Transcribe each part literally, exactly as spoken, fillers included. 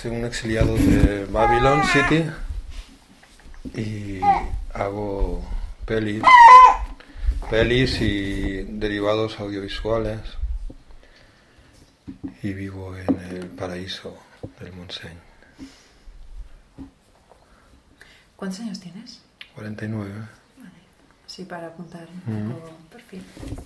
soy un exiliado de Babylon City y hago pelis, pelis y derivados audiovisuales y vivo en el paraíso del Montseny. ¿Cuántos años tienes? cuarenta y nueve. Vale, sí, para apuntar un poco mm. perfil.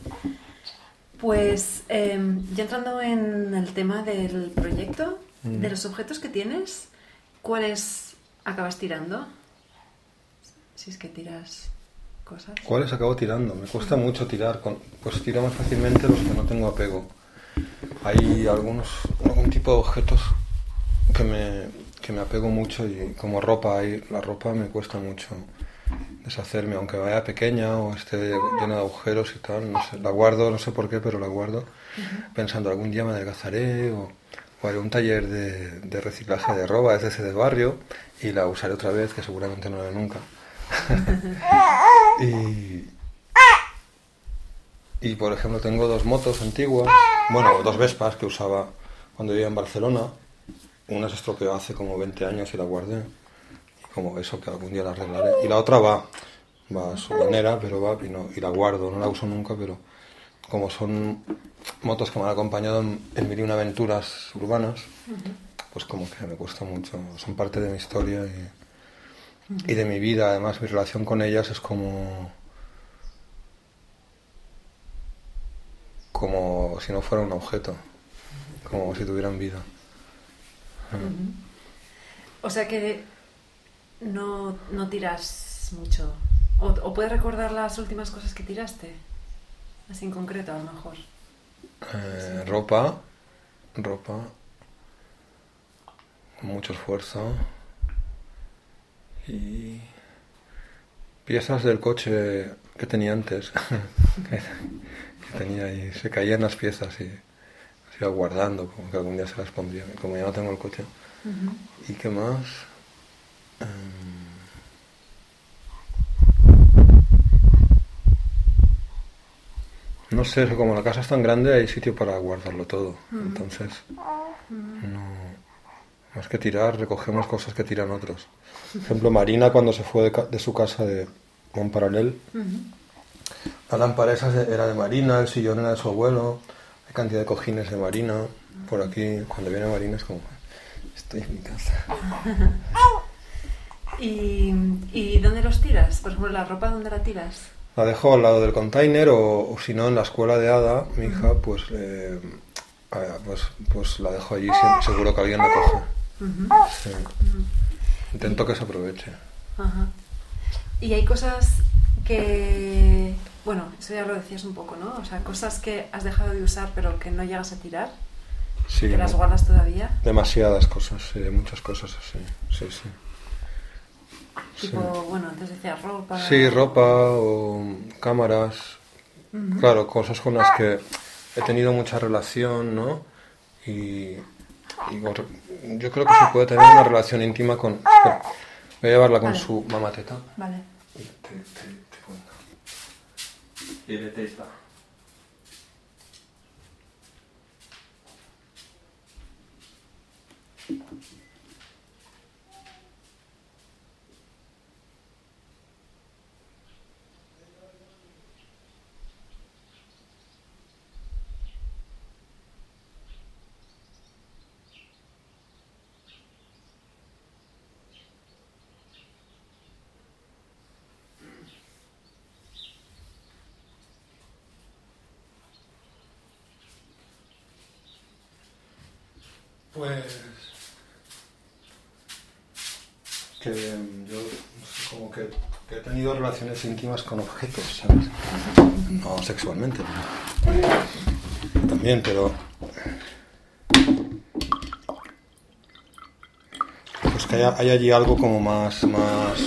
Pues eh, ya entrando en el tema del proyecto, mm. de los objetos que tienes, ¿cuáles acabas tirando? Si es que tiras cosas. ¿Cuáles acabo tirando? Me cuesta mm. mucho tirar, con, pues tiro más fácilmente los que no tengo apego. Hay algunos, algún tipo de objetos que me, que me apego mucho y como ropa, y la ropa me cuesta mucho deshacerme, aunque vaya pequeña o esté llena de agujeros y tal, no sé, la guardo, no sé por qué, pero la guardo uh-huh. pensando algún día me adelgazaré o, o haré un taller de, de reciclaje de ropa, es ese de barrio, y la usaré otra vez, que seguramente no lo haré nunca. y, y por ejemplo tengo dos motos antiguas, bueno, dos Vespas que usaba cuando vivía en Barcelona, una se estropeó hace como veinte años y la guardé. Como eso, que algún día la arreglaré. Y la otra va, va a su manera, pero va y, no, y la guardo, no la uso nunca, pero como son motos que me han acompañado en, en mil y una aventuras urbanas, uh-huh. pues como que me cuesta mucho, son parte de mi historia y, uh-huh. y de mi vida. Además, mi relación con ellas es como como si no fuera un objeto, como si tuvieran vida. Uh-huh. O sea que No, no tiras mucho. O, o puedes recordar las últimas cosas que tiraste. Así en concreto, a lo mejor. Eh, sí. Ropa. Ropa. Con mucho esfuerzo. Y piezas del coche que tenía antes. que, que tenía y se caían las piezas y las iba guardando, como que algún día se las pondría. Como ya no tengo el coche. Uh-huh. ¿Y qué más? No sé, como la casa es tan grande hay sitio para guardarlo todo. Mm. Entonces, mm. no, más que tirar, recogemos cosas que tiran otros. Por ejemplo, Marina cuando se fue de, ca- de su casa de Montparallel, mm-hmm. la lámpara esa era de Marina, el sillón era de su abuelo, hay cantidad de cojines de Marina. Por aquí, cuando viene Marina es como, estoy en mi casa. ¿Y, ¿Y dónde los tiras? Por ejemplo, ¿la ropa dónde la tiras? La dejo al lado del container o, o si no en la escuela de Ada, mi hija, uh-huh. pues, eh, pues pues la dejo allí, seguro que alguien la coge. Uh-huh. Sí. Uh-huh. Intento que se aproveche. Uh-huh. Y hay cosas que, bueno, eso ya lo decías un poco, ¿no? O sea, cosas que has dejado de usar pero que no llegas a tirar, sí, que las guardas todavía. Demasiadas cosas, sí, muchas cosas así, sí, sí. Tipo, sí. bueno, antes decías ropa... Sí, ropa o cámaras, uh-huh. claro, cosas con las que he tenido mucha relación, ¿no? Y, y yo creo que se puede tener una relación íntima con... Espera, voy a llevarla con vale. su mamá teta. Vale. Y te, te, te cuento. Y de teta. Pues que yo como que, que he tenido relaciones íntimas con objetos, ¿sabes? No sexualmente, pero también, pero pues que hay, hay allí algo como más, más,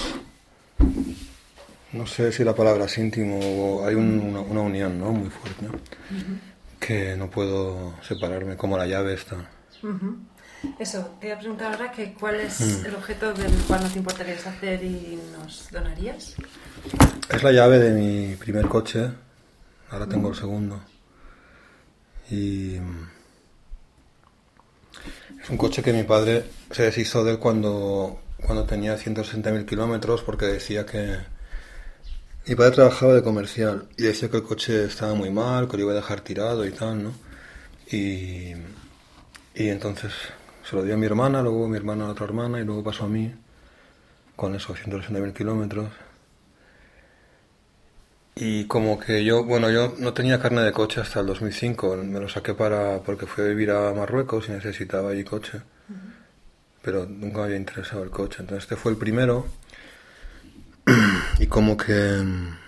no sé si la palabra es íntimo o hay un, una, una unión, ¿no? Muy fuerte, ¿no? Uh-huh. Que no puedo separarme, como la llave esta. Uh-huh. Eso, te voy a preguntar ahora que cuál es mm. el objeto del cual no te importaría deshacer y nos donarías. Es la llave de mi primer coche, ahora tengo mm. el segundo. Y Es un coche que mi padre se deshizo de él cuando, cuando tenía ciento sesenta mil kilómetros porque decía que... Mi padre trabajaba de comercial y decía que el coche estaba muy mal, que lo iba a dejar tirado y tal, ¿no? Y, y entonces se lo dio a mi hermana, luego mi hermana a otra hermana y luego pasó a mí con esos ciento sesenta mil kilómetros. Y como que yo, bueno, yo no tenía carne de coche hasta el dos mil cinco, me lo saqué para porque fui a vivir a Marruecos y necesitaba allí coche, uh-huh. Pero nunca me había interesado el coche, entonces este fue el primero y como que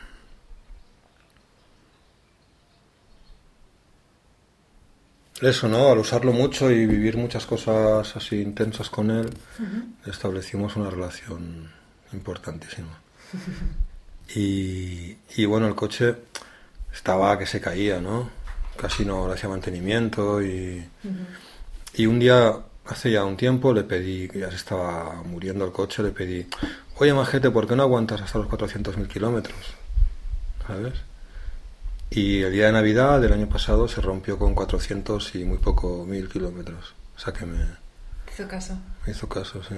eso, ¿no? Al usarlo mucho y vivir muchas cosas así intensas con él, uh-huh. Establecimos una relación importantísima. Y, y bueno, el coche estaba que se caía, ¿no? Casi no le hacía mantenimiento y, uh-huh. Y un día, hace ya un tiempo, le pedí, que ya se estaba muriendo el coche, le pedí, oye majete, ¿por qué no aguantas hasta los cuatrocientos mil kilómetros? ¿Sabes? Y el día de Navidad del año pasado se rompió con cuatrocientos y muy poco mil kilómetros. O sea que me... ¿Te hizo caso? Me hizo caso, sí.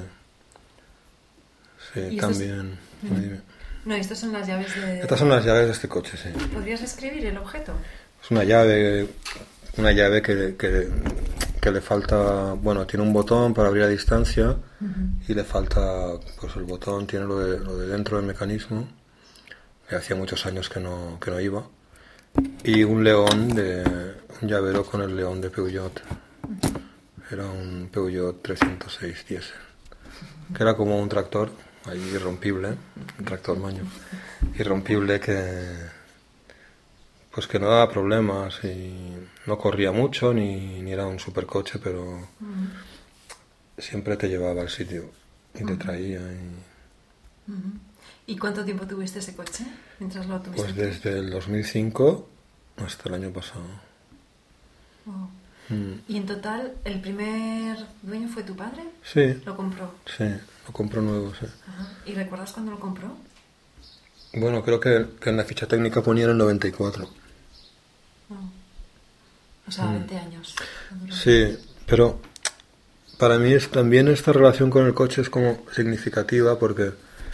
Sí, también... Es... Dime, dime. No, estas son las llaves de... Estas son las llaves de este coche, sí. ¿Podrías escribir el objeto? Es una llave, una llave que, que, que le falta... Bueno, tiene un botón para abrir a distancia, uh-huh. Y le falta... Pues el botón tiene lo de, lo de dentro del mecanismo, que hacía muchos años que no, que no iba, y un león, de un llavero con el león de Peugeot. Uh-huh. Era un Peugeot trescientos seis diésel, que era como un tractor... ahí irrompible, un tractor maño, irrompible que pues que no daba problemas y no corría mucho ni, ni era un supercoche, pero uh-huh. Siempre te llevaba al sitio y te uh-huh. Traía. Y... Uh-huh. ¿Y cuánto tiempo tuviste ese coche mientras lo tuviste? Pues desde el dos mil cinco hasta el año pasado. Oh. Mm. ¿Y en total el primer dueño fue tu padre? Sí. ¿Lo compró? Sí, lo compró nuevo, sí. Ajá. ¿Y recuerdas cuándo lo compró? Bueno, creo que, que en la ficha técnica ponía el noventa y cuatro. Oh. O sea, mm. veinte años. Sí, pero para mí es, también esta relación con el coche es como significativa porque...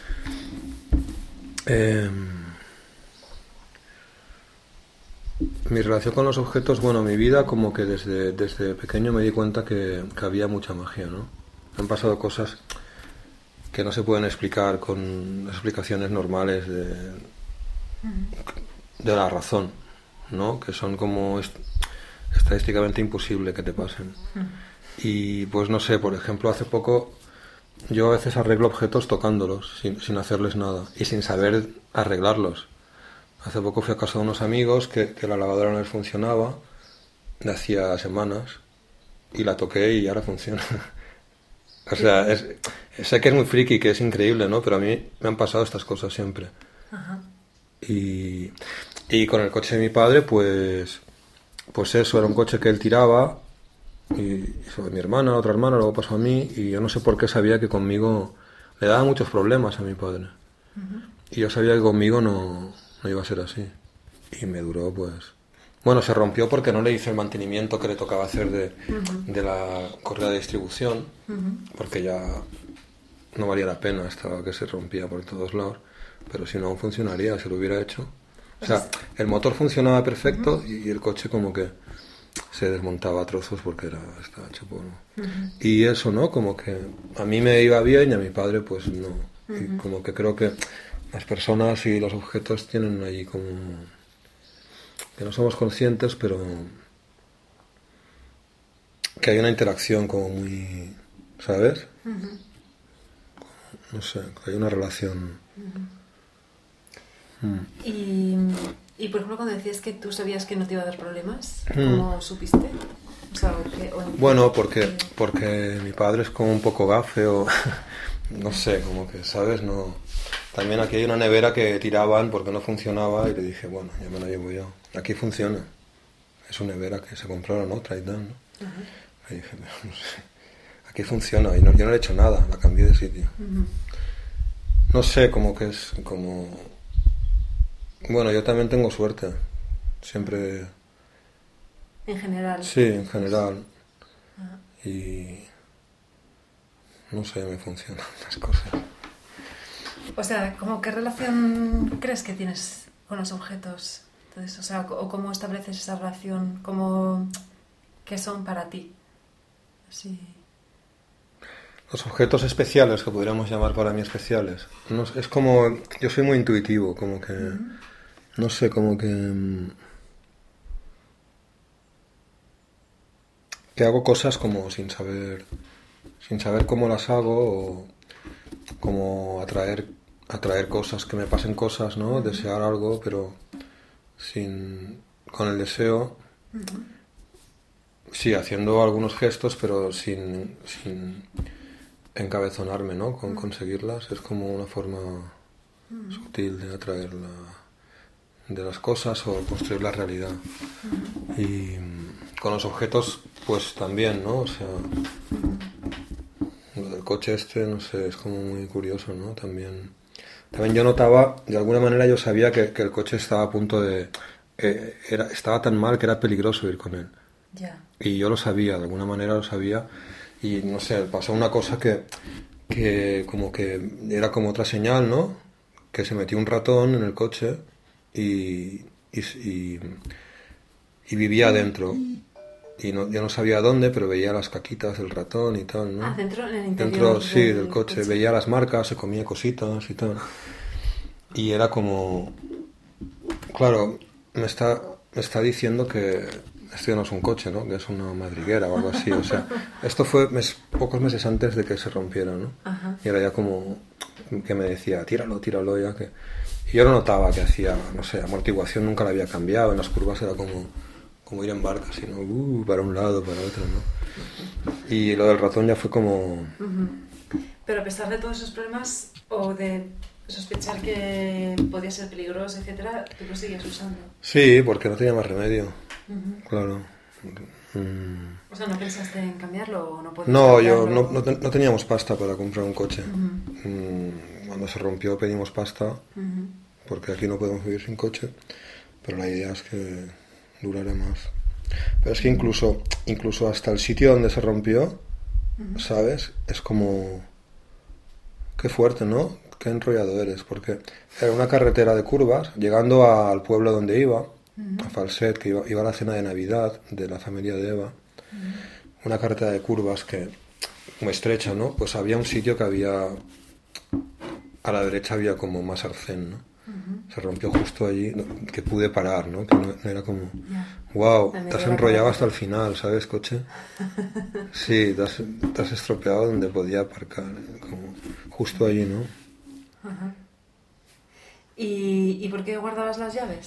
Eh, mi relación con los objetos, bueno, mi vida como que desde, desde pequeño me di cuenta que, que había mucha magia, ¿no? Han pasado cosas que no se pueden explicar con explicaciones normales de, de la razón, ¿no? Que son como est- estadísticamente imposible que te pasen. Y pues no sé, por ejemplo, hace poco yo a veces arreglo objetos tocándolos, sin, sin hacerles nada y sin saber arreglarlos. Hace poco fui a casa de unos amigos que, que la lavadora no les funcionaba de hacía semanas y la toqué y ahora funciona. O sea, es, sé que es muy friki, que es increíble, ¿no? Pero a mí me han pasado estas cosas siempre. Ajá. Y, y con el coche de mi padre, pues, pues eso, era un coche que él tiraba y sobre mi hermana, otra hermana, luego pasó a mí y yo no sé por qué sabía que conmigo le daba muchos problemas a mi padre. Uh-huh. Y yo sabía que conmigo no... no iba a ser así. Y me duró, pues... Bueno, se rompió porque no le hice el mantenimiento que le tocaba hacer de, uh-huh. de la correa de distribución, uh-huh. porque ya no valía la pena, estaba que se rompía por todos lados, pero si no funcionaría, se lo hubiera hecho. O sea, el motor funcionaba perfecto uh-huh. y, y el coche como que se desmontaba a trozos porque era, estaba hecho polvo. Uh-huh. Y eso, ¿no? Como que a mí me iba bien y a mi padre, pues no. Uh-huh. Y como que creo que las personas y los objetos tienen ahí como... que no somos conscientes, pero que hay una interacción como muy... ¿sabes? Uh-huh. No sé, que hay una relación. Uh-huh. Mm. Y, y, por ejemplo, cuando decías que tú sabías que no te iba a dar problemas, ¿cómo mm. supiste? O sea, ¿o qué, o bueno, porque, porque mi padre es como un poco gafe o... no sé, como que, ¿sabes? No... También aquí hay una nevera que tiraban porque no funcionaba y le dije, bueno, ya me la llevo yo. Aquí funciona. Es una nevera que se compraron otra y tal, ¿no? Uh-huh. Y dije, no sé, aquí funciona y no, yo no le he hecho nada, la cambié de sitio. Uh-huh. No sé, como que es como... Bueno, yo también tengo suerte. Siempre... En general. Sí, en general. Uh-huh. y no sé, me funcionan las cosas. O sea, ¿cómo qué relación crees que tienes con los objetos? Entonces, o sea, o cómo estableces esa relación, cómo, qué son para ti. Sí. Los objetos especiales, que podríamos llamar para mí especiales. No, es como, yo soy muy intuitivo, como que, uh-huh. no sé, como que, que hago cosas como sin saber, sin saber cómo las hago, o como atraer, atraer cosas, que me pasen cosas, ¿no? Uh-huh. Desear algo, pero sin, con el deseo, uh-huh. sí, haciendo algunos gestos, pero sin, sin encabezonarme, ¿no? Con conseguirlas. Es como una forma uh-huh. sutil de atraer la, de las cosas o construir la realidad. Uh-huh. Y con los objetos, pues también, ¿no? O sea, uh-huh. lo del coche este, no sé, es como muy curioso, ¿no? También, también yo notaba, de alguna manera yo sabía que, que el coche estaba a punto de... Eh, era, estaba tan mal que era peligroso ir con él. Yeah. Y yo lo sabía, de alguna manera lo sabía. Y no sé, pasó una cosa que, que como que era como otra señal, ¿no? Que se metió un ratón en el coche y, y, y, y vivía adentro. Y no, yo no sabía dónde, pero veía las caquitas del ratón y tal, ¿no? Ah, dentro, en el interior. Dentro, sí, del, del coche. coche. Veía las marcas, se comía cositas y tal. Y era como... Claro, me está, me está diciendo que... Esto no es un coche, ¿no? Que es una madriguera o algo así. O sea, esto fue mes, pocos meses antes de que se rompiera, ¿no? Ajá. Y era ya como que me decía, tíralo, tíralo ya. Que... Y yo no notaba que hacía, no sé, amortiguación nunca la había cambiado. En las curvas era como, como ir en barca, sino uh, para un lado, para otro, ¿no? Y lo del ratón ya fue como... Uh-huh. Pero a pesar de todos esos problemas, o de sospechar que podía ser peligroso, etcétera, tú lo sigues usando. Sí, porque no tenía más remedio. Uh-huh. Claro. Mm. O sea, ¿no pensaste en cambiarlo o no podías No, cambiarlo? yo no, no, no teníamos pasta para comprar un coche. Uh-huh. Mm, cuando se rompió pedimos pasta, uh-huh. porque aquí no podemos vivir sin coche, pero la idea es que durara más. Pero es que incluso, incluso hasta el sitio donde se rompió, uh-huh. ¿sabes? Es como... Qué fuerte, ¿no? Qué enrollado eres, porque era una carretera de curvas, llegando a, al pueblo donde iba, uh-huh. a Falset, que iba, iba a la cena de Navidad de la familia de Eva, uh-huh. una carretera de curvas que, muy estrecha, ¿no? Pues había un sitio que había, a la derecha había como más arcén, ¿no? Uh-huh. Se rompió justo allí, que pude parar, ¿no? Que no, no era como, yeah. wow, te has enrollado hasta el final, ¿sabes, coche? Sí, te has, te has estropeado donde podía aparcar, como justo allí, ¿no? Uh-huh. ¿Y, ¿Y por qué guardabas las llaves?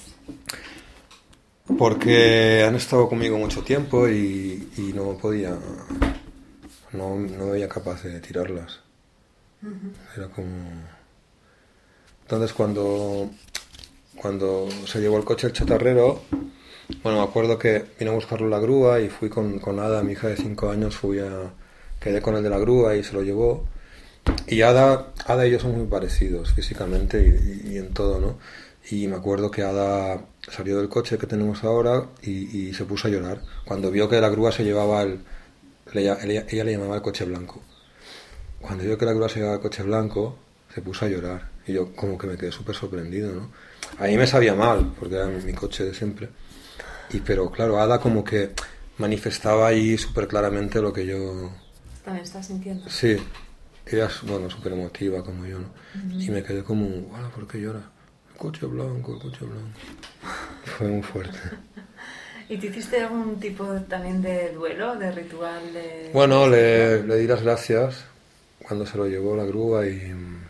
Porque han estado conmigo mucho tiempo y, y no podía, no, no me veía capaz de tirarlas. Uh-huh. Era como... Entonces cuando, cuando se llevó el coche el chatarrero, bueno, me acuerdo que vine a buscarlo la grúa y fui con, con Ada, mi hija de cinco años, fui a, quedé con el de la grúa y se lo llevó. Y Ada, Ada y yo somos muy parecidos físicamente y, y, y en todo, ¿no? Y me acuerdo que Ada salió del coche que tenemos ahora y, y se puso a llorar. Cuando vio que la grúa se llevaba el... Ella, ella, ella le llamaba el coche blanco. Cuando vio que la grúa se llevaba el coche blanco, se puso a llorar. Y yo como que me quedé súper sorprendido, ¿no? A mí me sabía mal, porque era mi coche de siempre. Y pero claro, Ada como que manifestaba ahí súper claramente lo que yo... También estás sintiendo. Sí. Ella es, bueno, súper emotiva como yo, ¿no? Uh-huh. Y me quedé como, bueno, ¿por qué llora? El coche blanco, el coche blanco. Fue muy fuerte. ¿Y te hiciste algún tipo también de duelo, de ritual? De... Bueno, le, le di las gracias cuando se lo llevó la grúa y,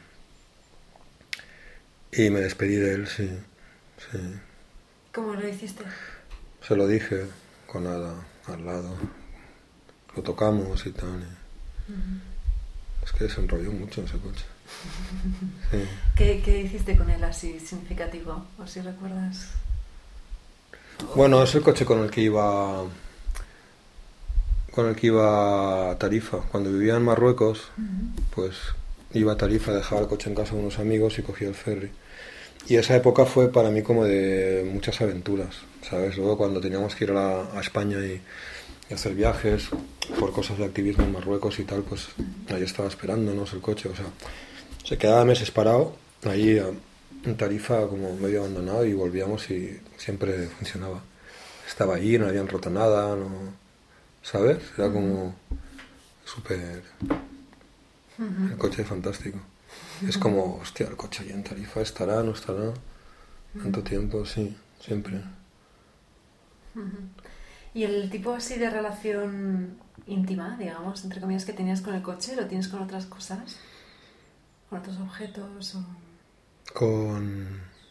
y me despedí de él, sí, sí. ¿Cómo lo hiciste? Se lo dije con nada al lado. Lo tocamos y tal. Y... Uh-huh. Es que se enrolló mucho ese coche. Sí. ¿Qué, ¿Qué hiciste con él así significativo? ¿O si recuerdas? Bueno, es el coche con el que iba con el que iba a Tarifa. Cuando vivía en Marruecos, uh-huh. pues iba a Tarifa, dejaba el coche en casa de unos amigos y cogía el ferry. Y esa época fue para mí como de muchas aventuras, ¿sabes? Luego cuando teníamos que ir a, la, a España y, y hacer viajes por cosas de activismo en Marruecos y tal, pues ahí estaba esperándonos el coche, o sea, se quedaba meses parado, ahí en Tarifa como medio abandonado y volvíamos y siempre funcionaba. Estaba ahí, no habían roto nada, no, ¿sabes? Era como súper... Uh-huh. El coche es fantástico. Uh-huh. Es como, hostia, el coche ahí en Tarifa estará, no estará, tanto uh-huh. tiempo, sí, siempre. Uh-huh. ¿Y el tipo así de relación íntima, digamos, entre comillas, que tenías con el coche, lo tienes con otras cosas? ¿Con otros objetos? O... Con...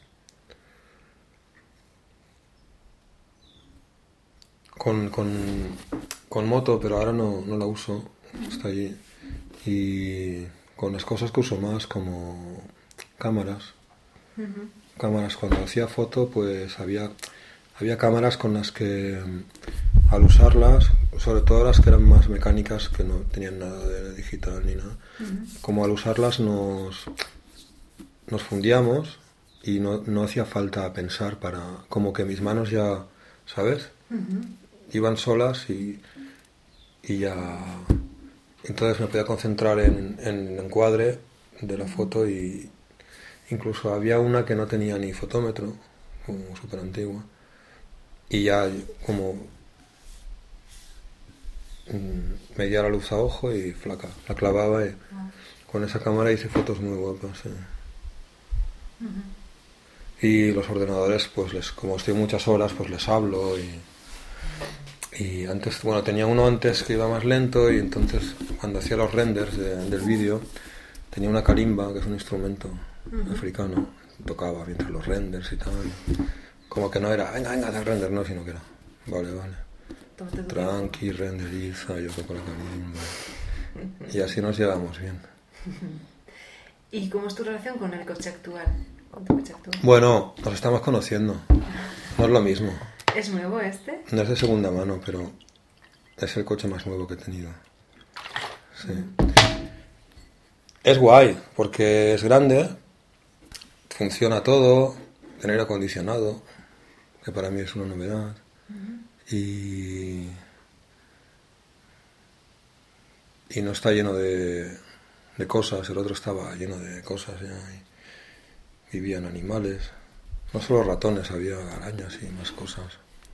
Con, con, con moto, pero ahora no, no la uso, está allí. Y con las cosas que uso más, como cámaras. Uh-huh. Cámaras, cuando hacía foto, pues había, había cámaras con las que, al usarlas, sobre todo las que eran más mecánicas, que no tenían nada de digital ni nada, uh-huh. como al usarlas nos, nos fundíamos y no, no hacía falta pensar para... Como que mis manos ya, ¿sabes? Uh-huh. Iban solas y, y ya... Entonces me podía concentrar en, en el encuadre de la foto y incluso había una que no tenía ni fotómetro, como súper antigua, y ya como mmm, medía la luz a ojo y flaca, la clavaba y con esa cámara hice fotos muy guapas. ¿Eh? Uh-huh. Y los ordenadores, pues les, como estoy muchas horas, pues les hablo y... Y antes, bueno, tenía uno antes que iba más lento y entonces cuando hacía los renders de, del vídeo tenía una kalimba, que es un instrumento uh-huh. africano, tocaba mientras los renders y tal. Como que no era, venga, venga, haz render, no, sino que era, vale, vale. Tranqui, renderiza, yo toco la kalimba. Y así nos llevamos bien. ¿Y cómo es tu relación con el coche actual? ¿Con tu coche actual? Bueno, nos estamos conociendo. No es lo mismo. ¿Es nuevo este? No es de segunda mano, pero es el coche más nuevo que he tenido. Sí. Mm. Es guay, porque es grande, funciona todo, tiene aire acondicionado, que para mí es una novedad. Mm. Y... Y no está lleno de, de cosas, el otro estaba lleno de cosas ya, y vivían animales. No solo ratones, había arañas y más cosas.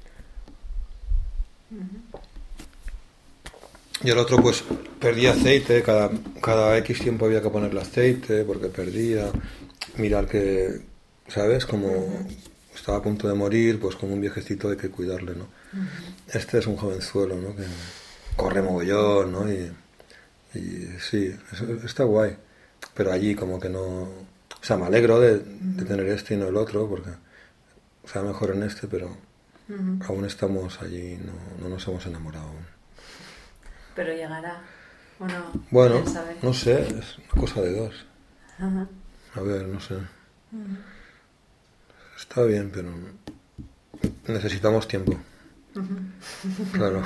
Uh-huh. Y el otro pues perdía aceite, cada, cada X tiempo había que ponerle aceite porque perdía, mirar que, ¿sabes? Como uh-huh. estaba a punto de morir, pues como un viejecito hay que cuidarle, ¿no? Uh-huh. Este es un jovenzuelo, ¿no? Que corre mogollón, ¿no? Y, y sí, está guay, pero allí como que no... O sea, me alegro de, de tener este y no el otro, porque sea mejor en este, pero uh-huh. aún estamos allí, no, no nos hemos enamorado aún. Pero llegará, ¿o no? Bueno, no sé, es una cosa de dos. Uh-huh. A ver, no sé. Uh-huh. Está bien, pero necesitamos tiempo. Uh-huh. Claro.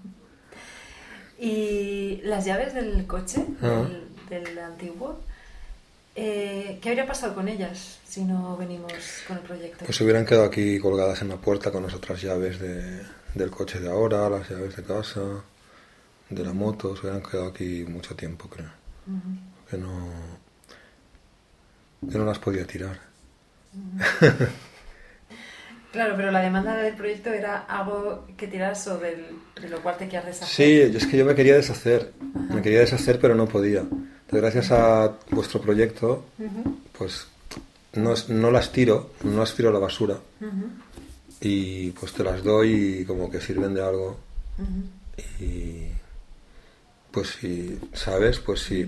¿Y las llaves del coche, uh-huh. del, del antiguo? Eh, ¿Qué habría pasado con ellas si no venimos con el proyecto? Pues se hubieran quedado aquí colgadas en la puerta con las otras llaves de, del coche de ahora, las llaves de casa, de la moto, se hubieran quedado aquí mucho tiempo, creo. Uh-huh. Que no... Yo no las podía tirar. Uh-huh. Claro, pero la demanda del proyecto era algo que tiras o del, de lo cual te quieras deshacer. Sí, es que yo me quería deshacer. Uh-huh. Me quería deshacer, pero no podía. Gracias a vuestro proyecto, uh-huh. pues no, no las tiro, no las tiro a la basura. Uh-huh. Y pues te las doy y como que sirven de algo. Uh-huh. Y pues si, ¿sabes? Pues si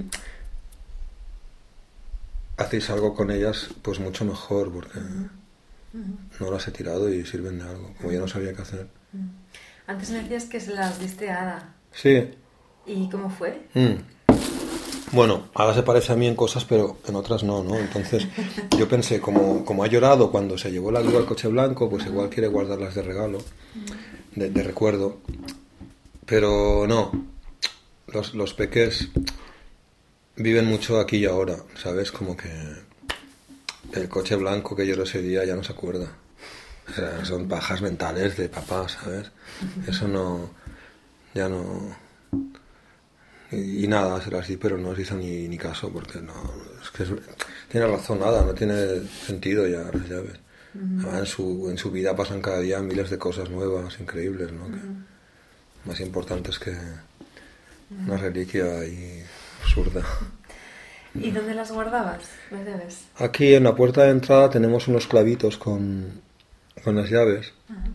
hacéis algo con ellas, pues mucho mejor, porque uh-huh. Uh-huh. no las he tirado y sirven de algo, como uh-huh. ya no sabía qué hacer. Uh-huh. Antes me decías que se las diste a Ada. Sí. ¿Y cómo fue? Mm. Bueno, Ada se parece a mí en cosas, pero en otras no, ¿no? Entonces yo pensé, como, como ha llorado cuando se llevó la grúa al coche blanco, pues igual quiere guardarlas de regalo, de, de recuerdo. Pero no, los, los peques viven mucho aquí y ahora, ¿sabes? Como que el coche blanco que lloró ese día ya no se acuerda. O sea, son pajas mentales de papá, ¿sabes? Eso no... ya no... Y, y nada, se las di, pero no se hizo ni, ni caso, porque no... Es que es, tiene razón, nada, no tiene sentido ya las llaves. Uh-huh. Además, en su, en su vida pasan cada día miles de cosas nuevas, increíbles, ¿no? Uh-huh. Que más importantes que uh-huh. una reliquia ahí absurda. ¿Y dónde las guardabas, las llaves? Aquí en la puerta de entrada tenemos unos clavitos con, con las llaves.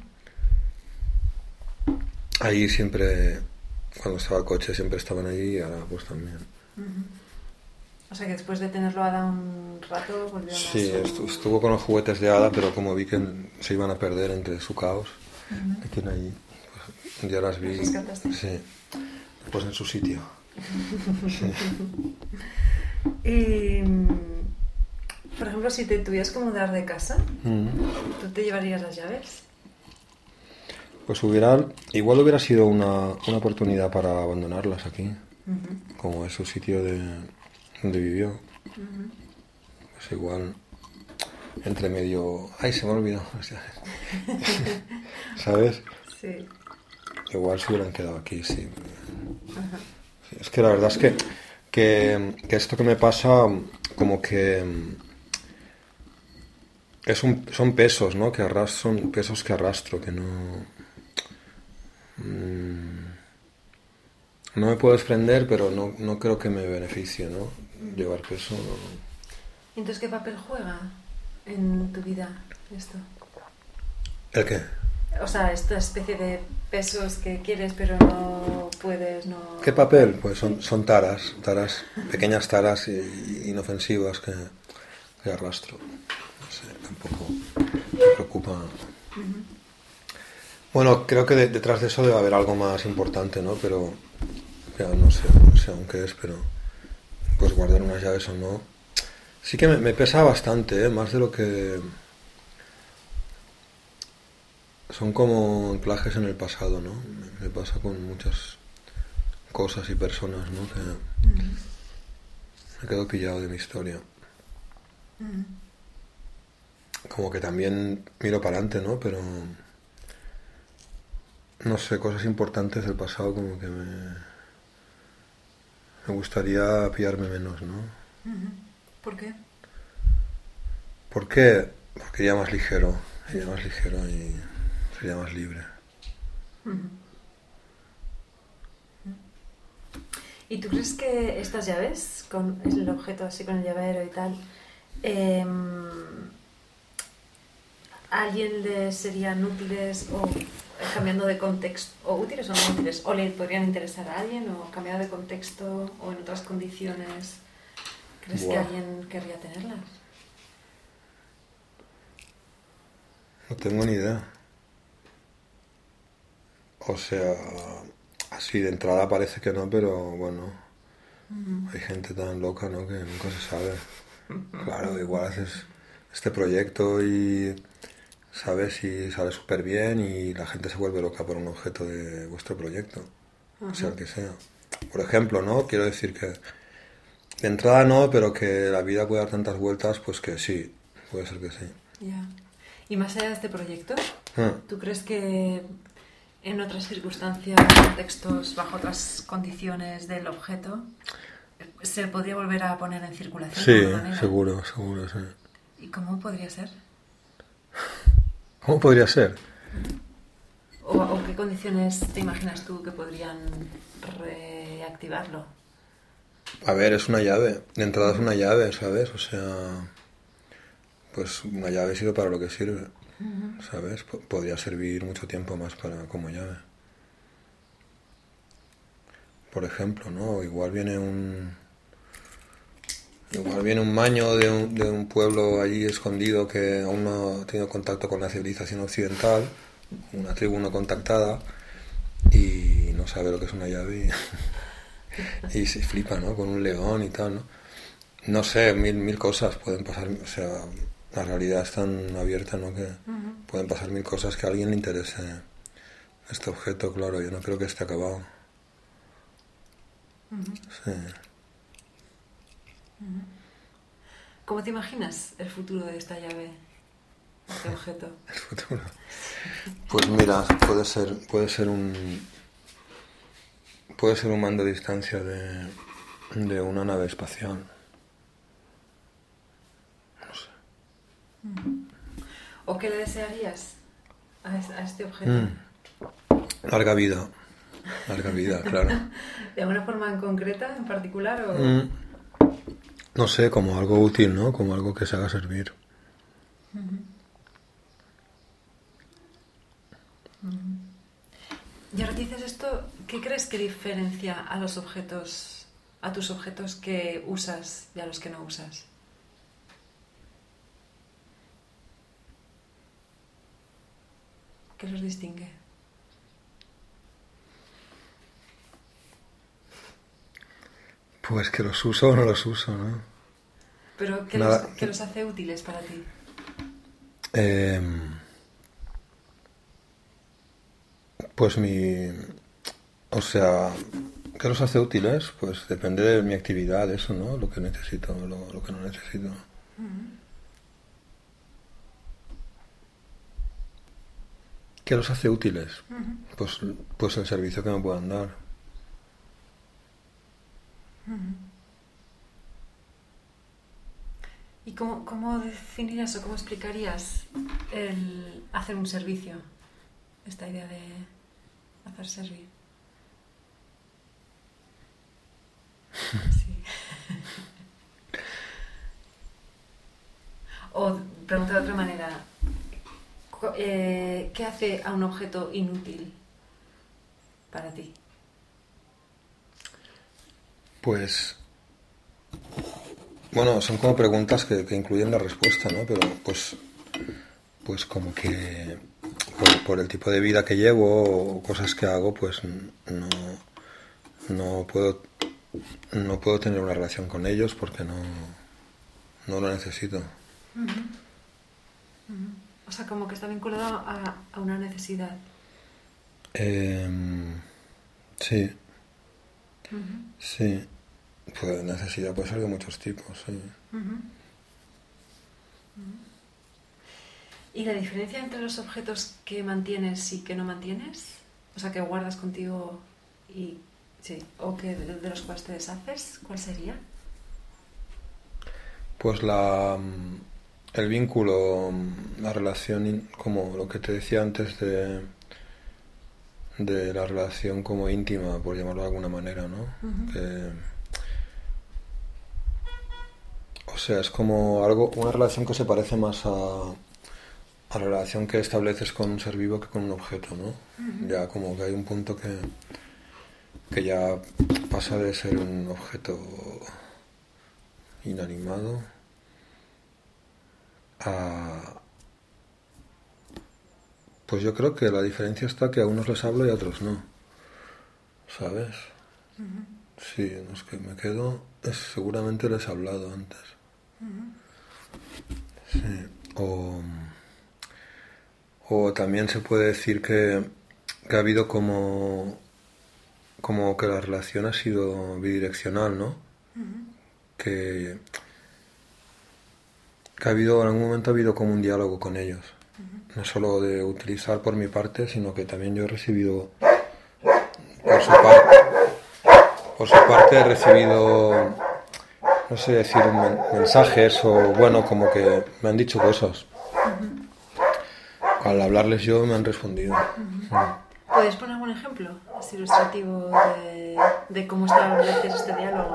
Uh-huh. Ahí siempre, cuando estaba el coche, siempre estaban allí y ahora pues también. Uh-huh. O sea que después de tenerlo Ada un rato volvió a... Sí, su... estuvo con los juguetes de Ada, pero como vi que se iban a perder entre su caos, uh-huh. que tiene ahí, pues ya las vi. ¿Las rescataste? Sí, pues en su sitio. Sí. Y, por ejemplo, si te tuvieras que mudar de casa, uh-huh. ¿tú te llevarías las llaves? Pues hubiera, igual hubiera sido una, una oportunidad para abandonarlas aquí, uh-huh. como es su sitio de donde vivió. Uh-huh. Pues igual, entre medio... ¡Ay, se me ha olvidado! ¿Sabes? Sí. Igual se hubieran quedado aquí, sí. Uh-huh. Sí, es que la verdad es que Que, que esto que me pasa como que es un, son pesos, ¿no? Que arrastro, son pesos que arrastro, que no mmm, no me puedo desprender, pero no, no creo que me beneficie, ¿no? Llevar peso. No. Entonces, ¿qué papel juega en tu vida esto? ¿El qué? O sea, esta especie de pesos que quieres pero no puedes, no... ¿Qué papel? Pues son, son taras, taras, pequeñas taras y, y inofensivas que, que arrastro. No sé, tampoco me preocupa. Uh-huh. Bueno, creo que de, detrás de eso debe haber algo más importante, ¿no? Pero ya no sé, no sé aún qué es, pero pues guardar unas llaves o no. Sí que me, me pesa bastante, ¿eh? Más de lo que... Son como anclajes en el pasado, ¿no? Me, me pasa con muchas cosas y personas, ¿no? Que uh-huh. me quedo pillado de mi historia. Uh-huh. Como que también miro para adelante, ¿no? Pero no sé, cosas importantes del pasado como que me me gustaría pillarme menos, ¿no? Uh-huh. ¿Por qué? ¿Por qué? Porque sería más ligero, sería más ligero y sería más libre. Uh-huh. ¿Y tú crees que estas llaves, con el objeto así con el llavero y tal, eh, a alguien le serían útiles o cambiando de contexto, o útiles o no útiles, o le podrían interesar a alguien o cambiado de contexto o en otras condiciones? ¿Crees Buah. que alguien querría tenerlas? No tengo ni idea. O sea, así de entrada parece que no, pero bueno, uh-huh. hay gente tan loca, ¿no? Que nunca se sabe. Claro, igual haces este proyecto y sabes y sale súper bien y la gente se vuelve loca por un objeto de vuestro proyecto, uh-huh. sea el que sea. Por ejemplo, ¿no? Quiero decir que de entrada no, pero que la vida puede dar tantas vueltas, pues que sí, puede ser que sí. Yeah. Y más allá de este proyecto, uh-huh. ¿tú crees que en otras circunstancias, contextos, bajo otras condiciones del objeto, se podría volver a poner en circulación? Sí, seguro, seguro, sí. ¿Y cómo podría ser? ¿Cómo podría ser? ¿O, o qué condiciones te imaginas tú que podrían reactivarlo? A ver, es una llave. De entrada es una llave, ¿sabes? O sea, pues una llave sirve para lo que sirve. Uh-huh. ¿Sabes? P- podría servir mucho tiempo más para como llave. Por ejemplo, ¿no? Igual viene un... Igual viene un maño de un, de un pueblo allí escondido que aún no ha tenido contacto con la civilización occidental, una tribu no contactada, y no sabe lo que es una llave y, y se flipa, ¿no? Con un león y tal, ¿no? No sé, mil, mil cosas pueden pasar, o sea... La realidad es tan abierta, ¿no? Que uh-huh. pueden pasar mil cosas que a alguien le interese este objeto, claro. Yo no creo que esté acabado. Uh-huh. Sí. Uh-huh. ¿Cómo te imaginas el futuro de esta llave, este objeto? El futuro. Pues mira, puede ser, puede ser un puede ser un mando a distancia de, de una nave espacial. No sé. ¿O qué le desearías a este, a este objeto? Mm. Larga vida. Larga vida, claro. ¿De alguna forma en concreta, en particular? O... Mm. No sé, como algo útil, ¿no? Como algo que se haga servir. Uh-huh. Uh-huh. Y ahora que dices esto, ¿qué crees que diferencia a los objetos, a tus objetos que usas y a los que no usas? ¿Qué los distingue? Pues que los uso o no los uso, ¿no? ¿Pero qué, Nada. los, qué los hace útiles para ti? Eh, pues mi... O sea, ¿qué los hace útiles? Pues depende de mi actividad, eso, ¿no? Lo que necesito, lo, lo que no necesito. Uh-huh. ¿Qué los hace útiles? Uh-huh. Pues, pues el servicio que me puedan dar. Uh-huh. ¿Y cómo, cómo definirías o cómo explicarías el hacer un servicio? Esta idea de hacer servir. Sí. O preguntar de otra manera, eh, ¿qué hace a un objeto inútil para ti? Pues... Bueno, son como preguntas que, que incluyen la respuesta, ¿no? Pero pues... Pues como que... Por, por el tipo de vida que llevo o cosas que hago, pues no... No puedo... No puedo tener una relación con ellos porque no... No lo necesito. Uh-huh. Uh-huh. O sea, como que está vinculado a, a una necesidad. Eh, sí. Uh-huh. Sí. Pues necesidad puede ser de muchos tipos, sí. Uh-huh. Uh-huh. ¿Y la diferencia entre los objetos que mantienes y que no mantienes? O sea, que guardas contigo y... Sí, o que de, de los cuales te deshaces, ¿cuál sería? Pues la... El vínculo, la relación, como lo que te decía antes de... De la relación como íntima, por llamarlo de alguna manera, ¿no? Uh-huh. Que... O sea, es como algo, una relación que se parece más a, a la relación que estableces con un ser vivo que con un objeto, ¿no? Uh-huh. Ya como que hay un punto que, que ya pasa de ser un objeto inanimado a... Pues yo creo que la diferencia está que a unos les hablo y a otros no, ¿sabes? Uh-huh. Sí, los que me quedo es, seguramente les he hablado antes. Uh-huh. Sí, o, o también se puede decir que, que ha habido como, como que la relación ha sido bidireccional, ¿no? Uh-huh. Que, que ha habido, en algún momento ha habido como un diálogo con ellos. Uh-huh. No solo de utilizar por mi parte, sino que también yo he recibido por su parte, por su parte he recibido, no sé decir, men- mensajes o bueno, como que me han dicho cosas. Uh-huh. Al hablarles yo me han respondido. Uh-huh. Uh. ¿Puedes poner algún ejemplo así ilustrativo de, de cómo estableces este diálogo?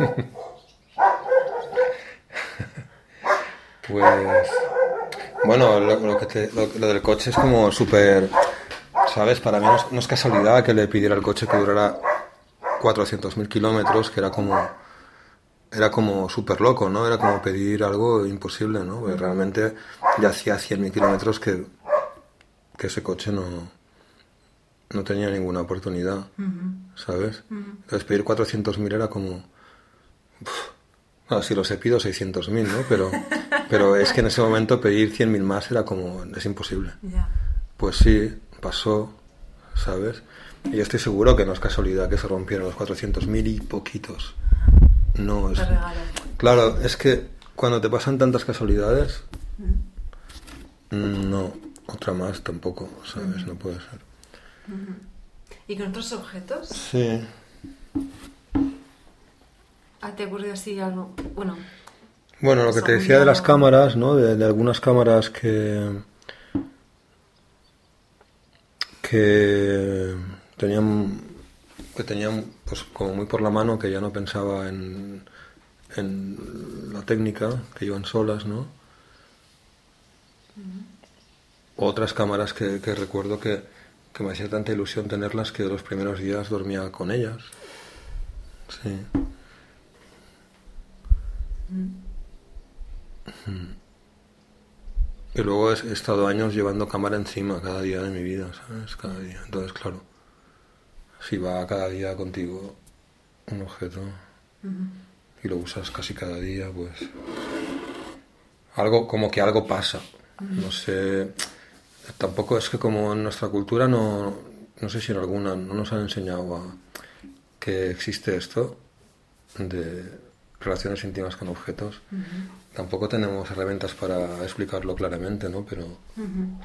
Pues bueno, lo, lo, que te, lo, lo del coche es como súper, ¿sabes? Para mí no es, no es casualidad que le pidiera el coche que durara cuatrocientos mil kilómetros, que era como era como súper loco, ¿no? Era como pedir algo imposible, ¿no? Porque realmente ya hacía cien mil kilómetros que, que ese coche no, no tenía ninguna oportunidad, uh-huh. ¿sabes? Uh-huh. Entonces pedir cuatrocientos mil era como... Uf, bueno, si los he pido seiscientos mil, ¿no? Pero, pero es que en ese momento pedir cien mil más era como... es imposible. Yeah. Pues sí, pasó, ¿sabes? Y yo estoy seguro que no es casualidad que se rompieron los cuatrocientos mil y poquitos. No es... Claro, es que cuando te pasan tantas casualidades, mm. no, otra más tampoco, ¿sabes? Mm. No puede ser. Mm. ¿Y con otros objetos? Sí. Ah, ¿te ocurrió así algo? Bueno, Bueno, lo que te decía de las cámaras, ¿no? De, de algunas cámaras que que tenían que tenían pues como muy por la mano, que ya no pensaba en en la técnica, que iban solas, ¿no? Uh-huh. Otras cámaras que, que recuerdo que, que me hacía tanta ilusión tenerlas que los primeros días dormía con ellas. Sí. Uh-huh. Y luego he, he estado años llevando cámara encima cada día de mi vida, ¿sabes? Cada día. Entonces, claro, si va cada día contigo un objeto uh-huh. y lo usas casi cada día, pues algo, como que algo pasa. Uh-huh. No sé, tampoco es que como en nuestra cultura no, no sé si en alguna no nos han enseñado a, que existe esto de relaciones íntimas con objetos. Uh-huh. Tampoco tenemos herramientas para explicarlo claramente, ¿no? Pero uh-huh.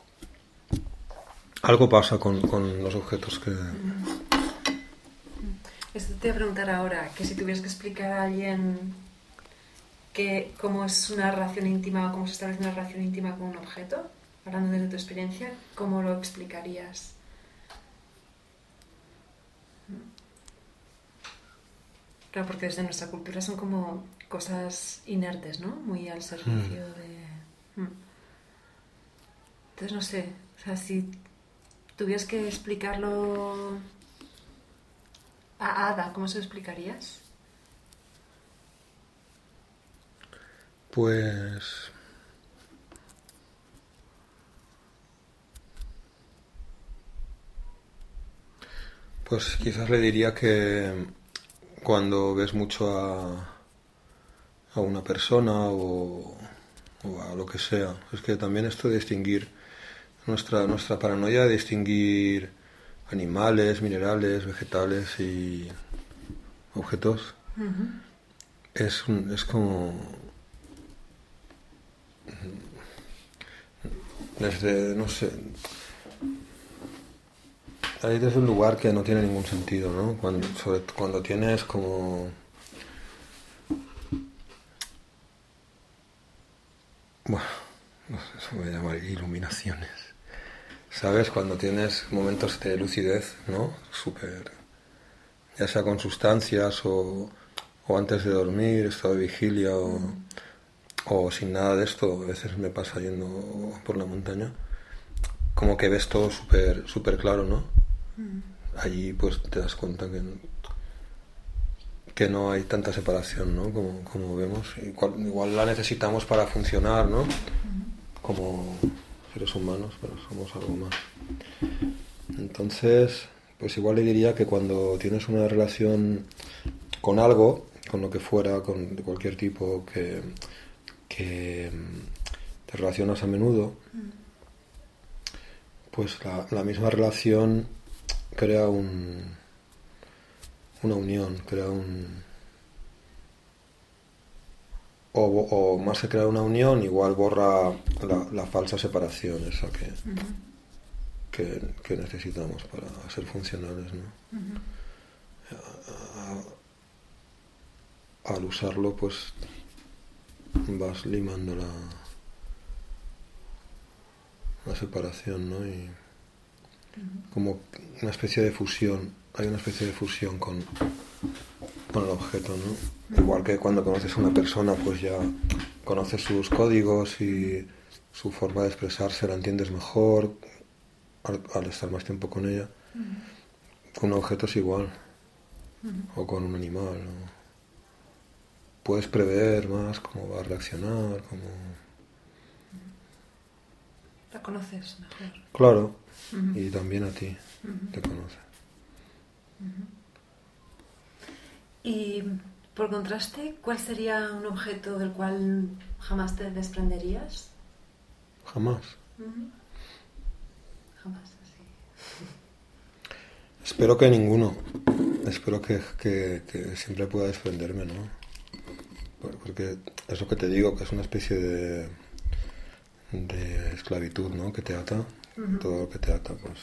algo pasa con, con los objetos que... Uh-huh. Esto te voy a preguntar ahora, que si tuvieras que explicar a alguien que cómo es una relación íntima o cómo se establece una relación íntima con un objeto, hablando de tu experiencia, ¿cómo lo explicarías? Claro, porque desde nuestra cultura son como cosas inertes, ¿no? Muy al servicio mm. de... Entonces, no sé, o sea, si tuvieras que explicarlo a Ada, ¿cómo se lo explicarías? Pues... Pues quizás le diría que cuando ves mucho a, a una persona o, o a lo que sea, es que también esto de distinguir, nuestra, nuestra paranoia de distinguir animales, minerales, vegetales y objetos, uh-huh. es, un, es como... Desde, no sé... Hay desde un lugar que no tiene ningún sentido, ¿no? Cuando, sobre, cuando tienes como... Bueno, no sé, se puede llamar iluminaciones. ¿Sabes? Cuando tienes momentos de lucidez, ¿no? Súper... Ya sea con sustancias o, o antes de dormir, estado de vigilia o, mm. o sin nada de esto. A veces me pasa yendo por la montaña. Como que ves todo súper súper claro, ¿no? Mm. Allí pues te das cuenta que, que no hay tanta separación, ¿no? Como, como vemos. Igual, igual la necesitamos para funcionar, ¿no? Mm. Como seres humanos, pero somos algo más. Entonces, pues igual le diría que cuando tienes una relación con algo, con lo que fuera, con de cualquier tipo, que, que te relacionas a menudo, mm. pues la, la misma relación crea un, una unión, crea un... O, o más que crear una unión, igual borra la, la falsa separación esa que, uh-huh. que, que necesitamos para ser funcionales, ¿no? Uh-huh. A, a, al usarlo, pues vas limando la, la separación, ¿no? Y como una especie de fusión, hay una especie de fusión con, con el objeto, ¿no? Igual que cuando conoces a una persona, pues ya conoces sus códigos y su forma de expresarse, la entiendes mejor al, al estar más tiempo con ella. Con un objeto es igual, o con un animal, ¿no? Puedes prever más cómo va a reaccionar, cómo... La conoces mejor. Claro. Uh-huh. Y también a ti, uh-huh. te conoce. Uh-huh. Y por contraste, ¿cuál sería un objeto del cual jamás te desprenderías? Jamás. Uh-huh. Jamás, así. Espero que ninguno. Espero que, que, que siempre pueda desprenderme, ¿no? Porque eso que te digo, que es una especie de, de esclavitud, ¿no? Que te ata. Uh-huh. Todo lo que te ata, pues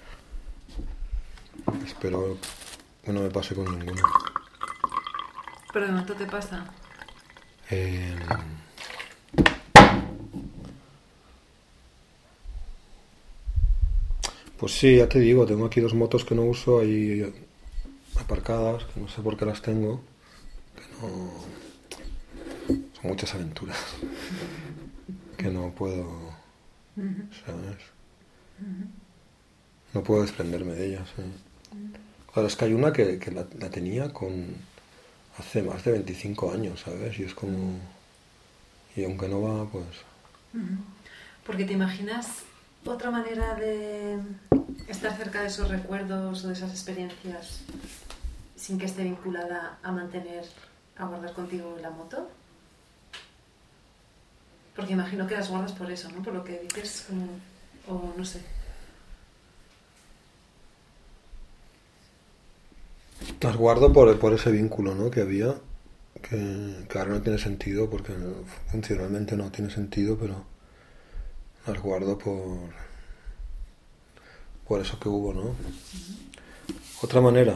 espero que no me pase con ninguno. ¿Pero de momento te pasa? Eh, pues sí, ya te digo, tengo aquí dos motos que no uso ahí aparcadas, que no sé por qué las tengo, que no... Son muchas aventuras, que no puedo, ¿sabes? No puedo desprenderme de ellas. ¿eh? Claro, es que hay una que, que la, la tenía con hace más de veinticinco años, ¿sabes? Y es como... Y aunque no va, pues... Porque te imaginas otra manera de estar cerca de esos recuerdos o de esas experiencias sin que esté vinculada a mantener, a guardar contigo la moto. Porque imagino que las guardas por eso, ¿no? Por lo que dices, como... o no sé. Las guardo por, por ese vínculo, ¿no? Que había, que, que ahora no tiene sentido, porque funcionalmente no tiene sentido, pero las guardo por, por eso que hubo, ¿no? Uh-huh. Otra manera,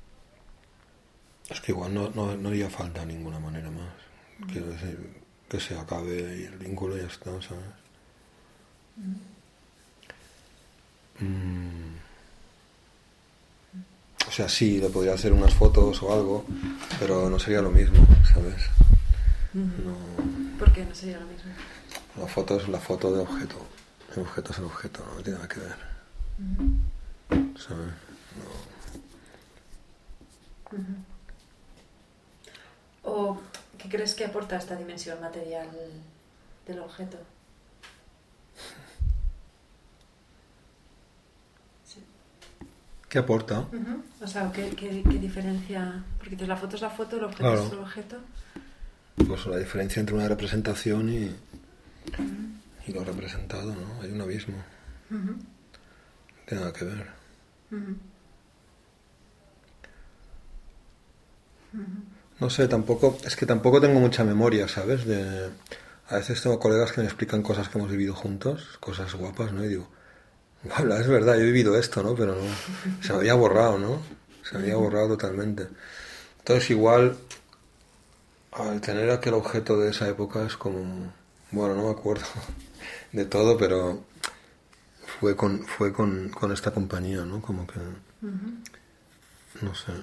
es que igual no, no, no haría falta ninguna manera más. Uh-huh. Quiero decir, que se acabe y el vínculo ya está, ¿sabes? Uh-huh. Mm. O sea, sí, le podría hacer unas fotos o algo, pero no sería lo mismo, ¿sabes? No... ¿Por qué no sería lo mismo? La foto es la foto de objeto. El objeto es el objeto, no tiene nada que ver. Uh-huh. ¿Sabes? No. Uh-huh. ¿O qué crees que aporta esta dimensión material del objeto? ¿Qué aporta? Uh-huh. O sea, ¿qué, qué, qué diferencia? Porque la foto es la foto, el objeto claro. es el objeto. Pues la diferencia entre una representación y, uh-huh. y lo representado, ¿no? Hay un abismo. Uh-huh. No tiene nada que ver. Uh-huh. Uh-huh. No sé, tampoco, es que tampoco tengo mucha memoria, ¿sabes? De, a veces tengo colegas que me explican cosas que hemos vivido juntos, cosas guapas, ¿no? Y digo, habla, es verdad, yo he vivido esto, ¿no? Pero no, se me había borrado, ¿no? Se me había borrado totalmente. Entonces igual, al tener aquel objeto de esa época es como, bueno, no me acuerdo de todo, pero fue con, fue con, con esta compañía, ¿no? Como que, no sé.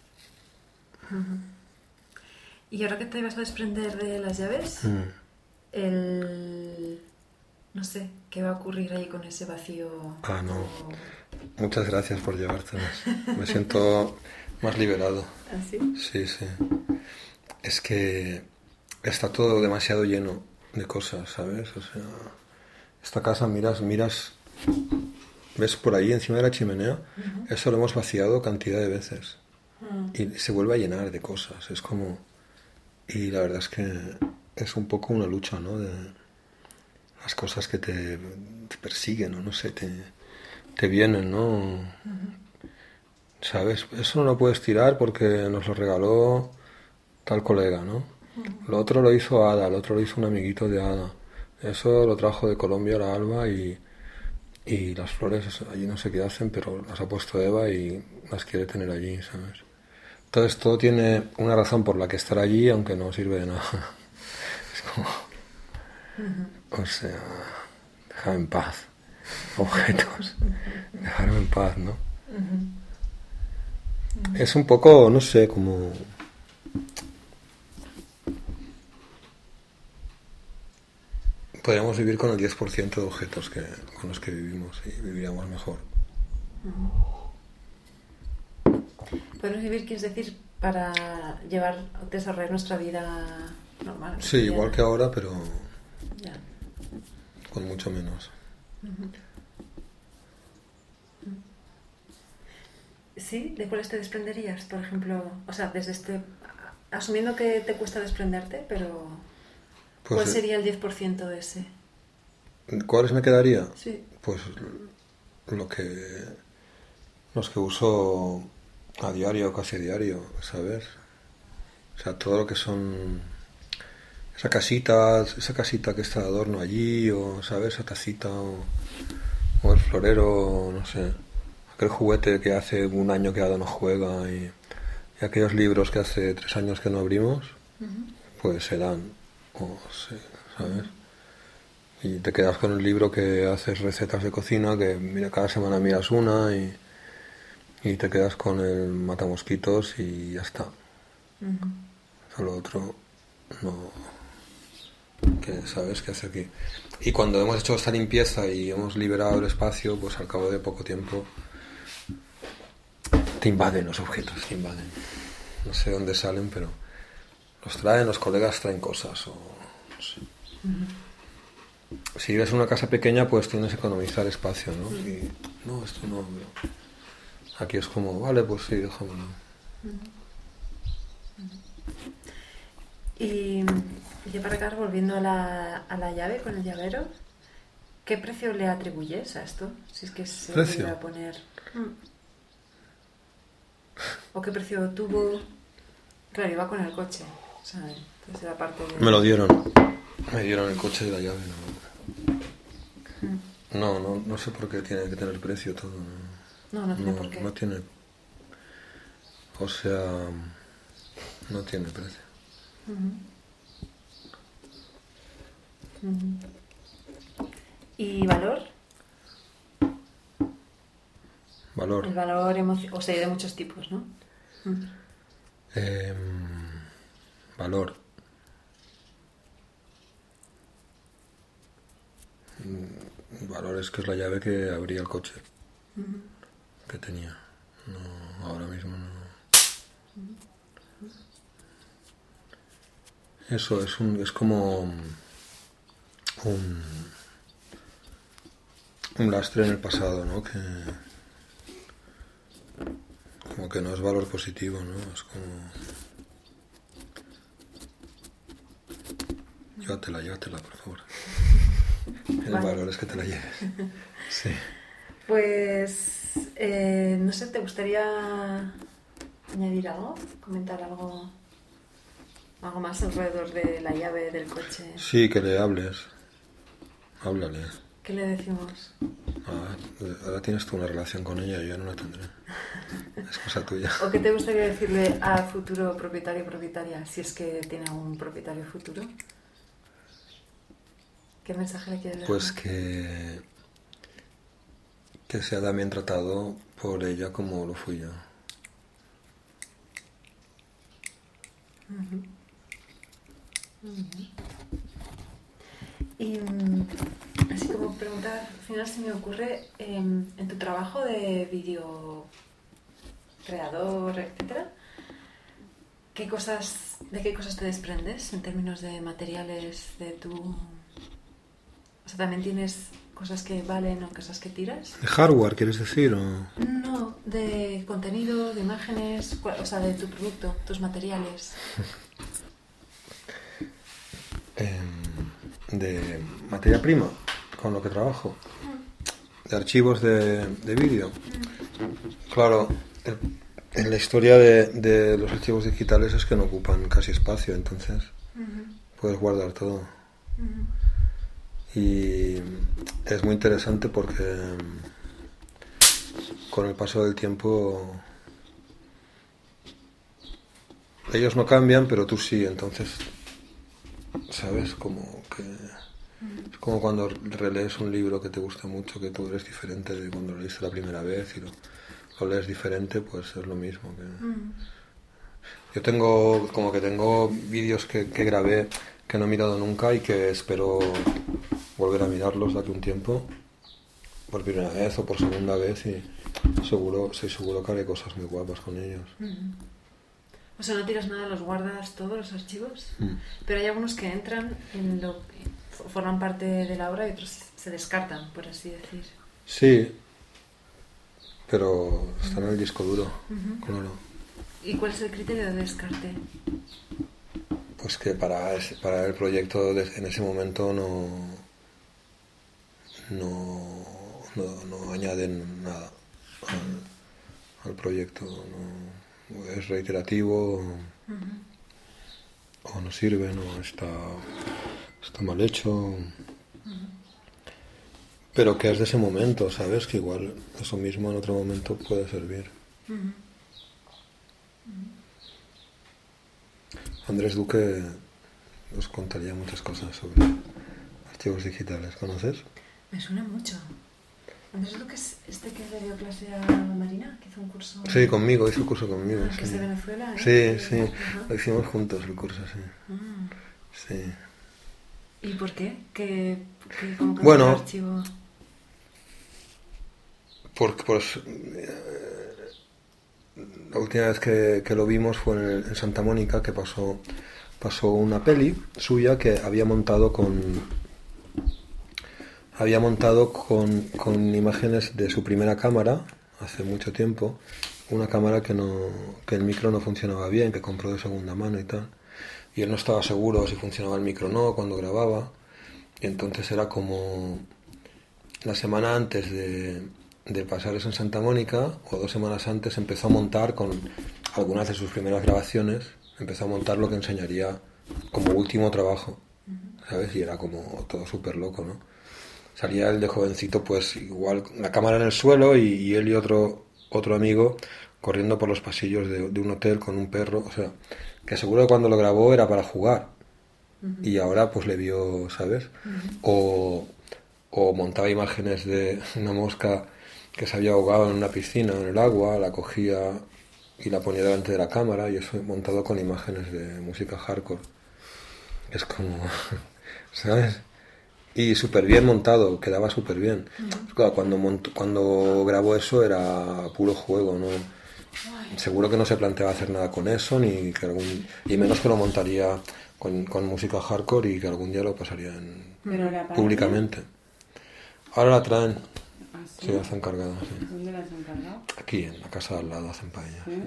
¿Y ahora que te ibas a desprender de las llaves? Mm. El... No sé, ¿qué va a ocurrir ahí con ese vacío? Ah, no. O... Muchas gracias por llevártelas. Me siento más liberado. ¿Ah, sí? Sí, sí. Es que está todo demasiado lleno de cosas, ¿sabes? O sea, esta casa, miras, miras, ves por ahí encima de la chimenea, uh-huh. Eso lo hemos vaciado cantidad de veces. Uh-huh. Y se vuelve a llenar de cosas. Es como... Y la verdad es que es un poco una lucha, ¿no? De... las cosas que te, te persiguen o no sé, te, te vienen, ¿no? Uh-huh. ¿Sabes? Eso no lo puedes tirar porque nos lo regaló tal colega, ¿no? Uh-huh. Lo otro lo hizo Ada, lo otro lo hizo un amiguito de Ada. Eso lo trajo de Colombia la Alba y, y las flores allí no sé qué hacen, pero las ha puesto Eva y las quiere tener allí, ¿sabes? Entonces todo tiene una razón por la que estar allí, aunque no sirve de nada. Es como... Uh-huh. O sea, dejarme en paz. Objetos. Dejarme en paz, ¿no? Uh-huh. Uh-huh. Es un poco, no sé, como... Podríamos vivir con el diez por ciento de objetos que, con los que vivimos y viviríamos mejor. Uh-huh. Podemos vivir, quieres decir, para llevar, desarrollar nuestra vida normal. Sí, igual que ahora, pero... Ya. Con mucho menos. Uh-huh. ¿Sí? ¿De cuáles te desprenderías, por ejemplo? O sea, desde este... Asumiendo que te cuesta desprenderte, pero... Pues, ¿cuál sería el diez por ciento de ese? ¿Cuáles me quedaría? Sí. Pues lo que... Los que uso a diario, casi a diario, ¿sabes? O sea, todo lo que son... Esa casita, esa casita que está de adorno allí, o, ¿sabes? Esa tacita, o, o el florero, no sé. Aquel juguete que hace un año que Ada no juega y, Y aquellos libros que hace tres años que no abrimos, Ujú. pues se dan, o se, ¿sabes? Y te quedas con el libro que haces recetas de cocina, que mira, cada semana miras una y, y te quedas con el matamosquitos y ya está. Ujú. Eso lo otro, no... que sabes qué hace aquí. Y cuando hemos hecho esta limpieza y hemos liberado el espacio, pues al cabo de poco tiempo te invaden los objetos, te invaden. No sé dónde salen, pero los traen, los colegas traen cosas o no sé. Ujú. Si vives en una casa pequeña, pues tienes que economizar espacio, ¿no? Y no, esto no, pero aquí es como, vale, pues sí, déjamelo. Y ya para acá, volviendo a la, a la llave con el llavero, ¿qué precio le atribuyes a esto? Si es que se ¿Precio? pudiera poner... Mm. ¿O qué precio tuvo? Claro, iba con el coche, o sea, entonces era parte de... Me lo dieron. Me dieron el coche y la llave, no. Mm. No, no, no sé por qué tiene que tener precio todo. No, No, no tiene por qué. No tiene. O sea, no tiene precio. Ujú. Ujú. ¿Y valor? Valor. El valor emocional, o sea, hay de muchos tipos, ¿no? Mm. Eh, valor. Mm, Valor es que es la llave que abría el coche. Ujú. Que tenía. No, ahora mismo no. Eso es un, es como un, un lastre en el pasado, ¿no? Que como que no es valor positivo, ¿no? Es como llévatela, llévatela, por favor. El Vale. valor es que te la lleves. Sí. Pues, eh, no sé, ¿te gustaría añadir algo? ¿Comentar algo, algo más alrededor de la llave del coche? Sí, que le hables. Háblale. ¿Qué le decimos? Ah, ahora tienes tú una relación con ella, yo ya no la tendré. Es cosa tuya. ¿O qué te gustaría decirle al futuro propietario o propietaria, si es que tiene algún propietario futuro? ¿Qué mensaje le quieres dar? Pues que... que sea también tratado por ella como lo fui yo. Ujú. Ujú. Y mm, así como pregunta, al final se me ocurre, eh, en tu trabajo de vídeo creador, etcétera, ¿qué cosas, ¿de qué cosas te desprendes en términos de materiales de tu... O sea, ¿también tienes cosas que valen o cosas que tiras? ¿De hardware quieres decir? O... No, de contenido, de imágenes, cua- o sea, de tu producto, tus materiales. Em, de materia prima, con lo que trabajo. De archivos de, de vídeo. Claro, el- en la historia de, de los archivos digitales es que no ocupan casi espacio, entonces Ujú, puedes guardar todo. ujú, Y es muy interesante porque con el paso del tiempo ellos no cambian, pero tú sí, entonces, ¿sabes? Como que es como cuando relees un libro que te gusta mucho, que tú eres diferente de cuando lo leíste la primera vez y lo, lo lees diferente, pues es lo mismo. Que... ujú. Yo tengo, como que tengo vídeos que, que grabé que no he mirado nunca y que espero volver a mirarlos de aquí un tiempo, por primera vez o por segunda vez, y seguro, soy seguro que haré cosas muy guapas con ellos. Ujú. O sea, no tiras nada, los guardas todos los archivos, Mm. pero hay algunos que entran en lo forman parte de la obra y otros se descartan, por así decir. Sí, pero están en el disco duro, Ujú. claro. ¿Y cuál es el criterio de descarte? Pues que para, ese- para el proyecto de- en ese momento no, no, no, no añaden nada al, al proyecto. No, es reiterativo Ujú. o no sirve, no está, está mal hecho. Pero que es de ese momento, ¿sabes? Que igual eso mismo en otro momento puede servir. Ujú. Andrés Duque os contaría muchas cosas sobre archivos digitales. ¿Conoces? Me suena mucho. Andrés Duque es este que le dio clase a Marina, que hizo un curso... Sí, conmigo, hizo el curso conmigo. Ah, sí. que es de Venezuela, ¿eh? Sí, sí, Ajá. lo hicimos juntos el curso, sí. Ah. Sí. ¿Y por qué? ¿Qué, qué cómo conoces Bueno, el archivo? Porque pues, eh, la última vez que, que lo vimos fue en, el- en Santa Mónica, que pasó, pasó una peli suya que había montado con había montado con, con imágenes de su primera cámara hace mucho tiempo, una cámara que no que el micro no funcionaba bien, que compró de segunda mano y tal, y él no estaba seguro si funcionaba el micro o no cuando grababa, y entonces era como la semana antes de, de pasar eso en Santa Mónica, o dos semanas antes, empezó a montar con algunas de sus primeras grabaciones, empezó a montar lo que enseñaría como último trabajo, ¿sabes? Y era como todo súper loco, ¿no? Salía él de jovencito, pues igual, la cámara en el suelo y, y él y otro, otro amigo corriendo por los pasillos de, de un hotel con un perro, o sea, que seguro que cuando lo grabó era para jugar, y ahora pues le vio, ¿sabes? O, o montaba imágenes de una mosca que se había ahogado en una piscina, en el agua, la cogía y la ponía delante de la cámara, y eso montado con imágenes de música hardcore. Es como, ¿sabes? Y súper bien montado, quedaba súper bien. Pues claro, cuando, montó, cuando grabó eso era puro juego, ¿no? Seguro que no se planteaba hacer nada con eso, ni que algún, y menos que lo montaría con, con música hardcore y que algún día lo pasaría en, Pero la públicamente. Ahora la traen, ¿Ah, sí? sí, hacen cargada, sí. ¿Dónde la has encargado? Aquí, en la casa de al lado, hacen paella. ¿Sí?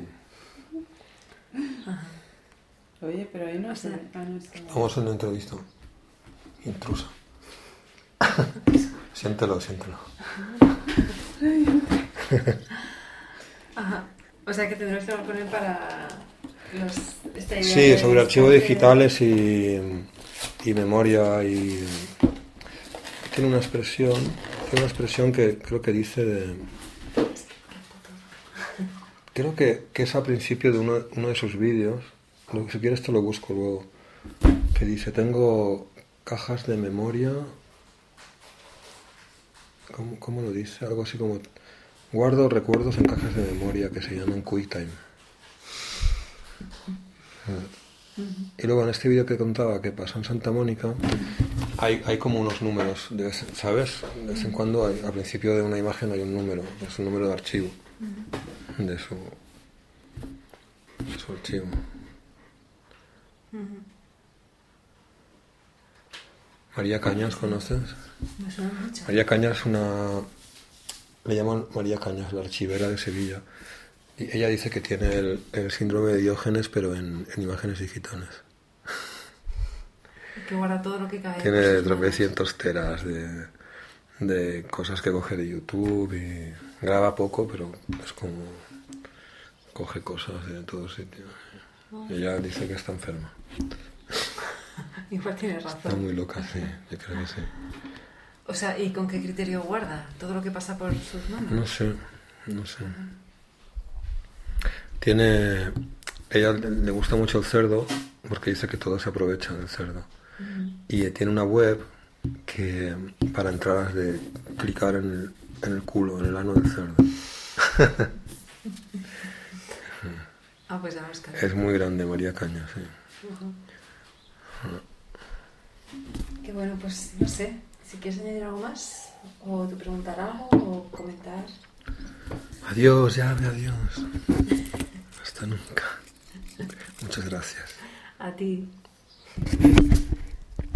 Oye, pero ahí no O se sea, ve. Ah, no está. Vamos a una entrevista. Intrusa. Siéntelo, siéntelo. Ajá. O sea que tendrás que hablar con él para los... esta idea Sí, de sobre archivos descarte- digitales y, y memoria y... Tiene una expresión, tiene una expresión que creo que dice de... Creo que, que es al principio de uno, uno de sus vídeos, lo- si quieres te lo busco luego, que dice, tengo cajas de memoria... ¿Cómo, cómo lo dice? Algo así como... Guardo recuerdos en cajas de memoria que se llaman QuickTime. Y luego en este vídeo que contaba que pasó en Santa Mónica, hay, hay como unos números, de vez- ¿sabes? De vez en cuando hay- al principio de una imagen hay un número, es un número de archivo de su, de su archivo. María Cañas, ¿conoces? Me suena mucho. María Cañas es una... Le llaman María Cañas, la archivera de Sevilla. Y ella dice que tiene el, el síndrome de Diógenes, pero en, en imágenes digitales. Que guarda todo lo que cae. Tiene por sus manos. tropecientos teras de, de cosas que coge de YouTube y graba poco, pero es como... Coge cosas de todos sitios. Y ella dice que está enferma. Igual tienes Está razón. muy loca, sí. Yo creo que sí. O sea, ¿y con qué criterio guarda todo lo que pasa por sus manos? No sé, no sé. Tiene... Ella le le gusta mucho el cerdo porque dice que todo se aprovecha del cerdo. Y tiene una web que para entrar has de clicar en el, en el culo, en el ano del cerdo. Ah, pues ya lo buscaré. Es muy grande María Cañas, sí. Que bueno, pues no sé. Si quieres añadir algo más, o te preguntar algo, o comentar. Adiós, llave, adiós. Hasta nunca. Muchas gracias. A ti.